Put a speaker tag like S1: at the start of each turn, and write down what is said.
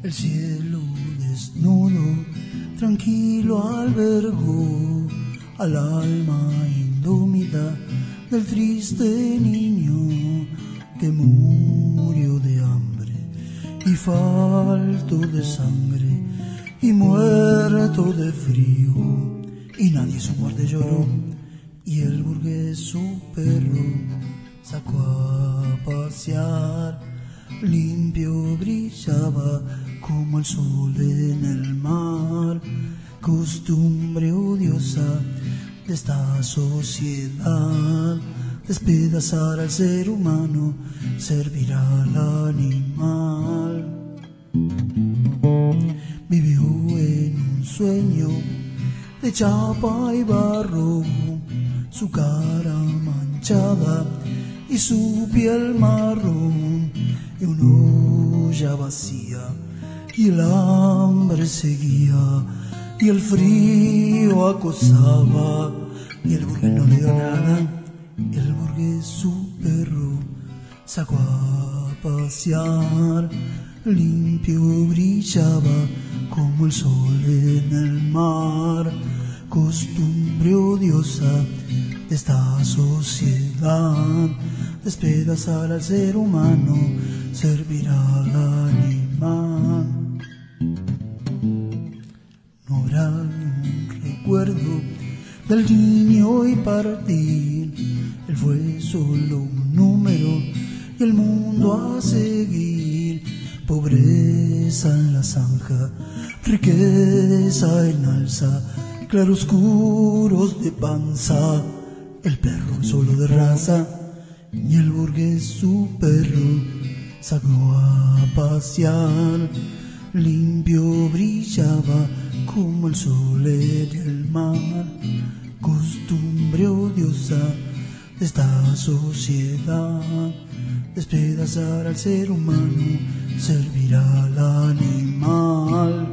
S1: El cielo desnudo, tranquilo albergó al alma indómita del triste niño que murió de hambre y falto de sangre y muerto de frío, y nadie su muerte lloró, y el burgués su perro sacó a pasear. Limpio brillaba como el sol en el mar, costumbre odiosa de esta sociedad, despedazar al ser humano, servir al animal. Vivió en un sueño de chapa y barro, su cara manchada y su piel marrón, y una olla vacía, y el hambre seguía, y el frío acosaba, y el burgués no le dio nada. El burgués su perro sacó a pasear. Limpio brillaba como el sol en el mar, costumbre odiosa de esta sociedad, despedazar al ser humano, servir al animal. No habrá un recuerdo del niño y partir, él fue solo un número y el mundo a seguir. Pobreza en la zanja, riqueza en alza, claroscuros de panza, el perro solo de raza, y el burgués su perro sacó a pasear. Limpio brillaba como el sol en el mar, costumbre odiosa de esta sociedad, despedazar al ser humano, servir al animal.